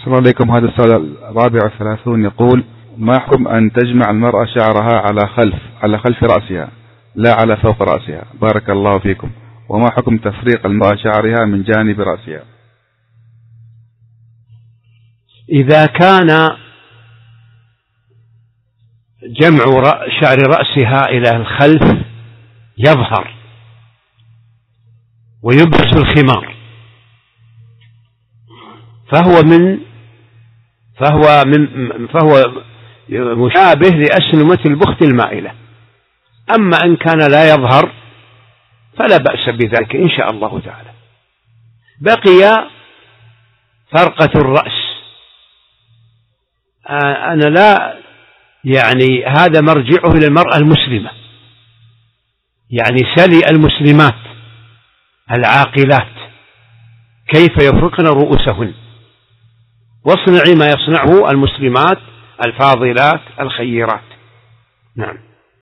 السلام عليكم. هذا السؤال 34 يقول: ما حكم أن تجمع المرأة شعرها على خلف رأسها لا على فوق رأسها؟ بارك الله فيكم. وما حكم تفريق المرأة شعرها من جانب رأسها؟ إذا كان جمع شعر رأسها إلى الخلف يظهر ويبرز الخمار فهو مشابه لأسنمة البخت المائلة. أما إن كان لا يظهر فلا بأس بذلك إن شاء الله تعالى. بقي فرقة الرأس. أنا لا هذا مرجعه إلى المرأة المسلمة، سلي المسلمات العاقلات كيف يفرقن رؤوسهن، واصنعي ما يصنعه المسلمات الفاضلات الخيرات. نعم.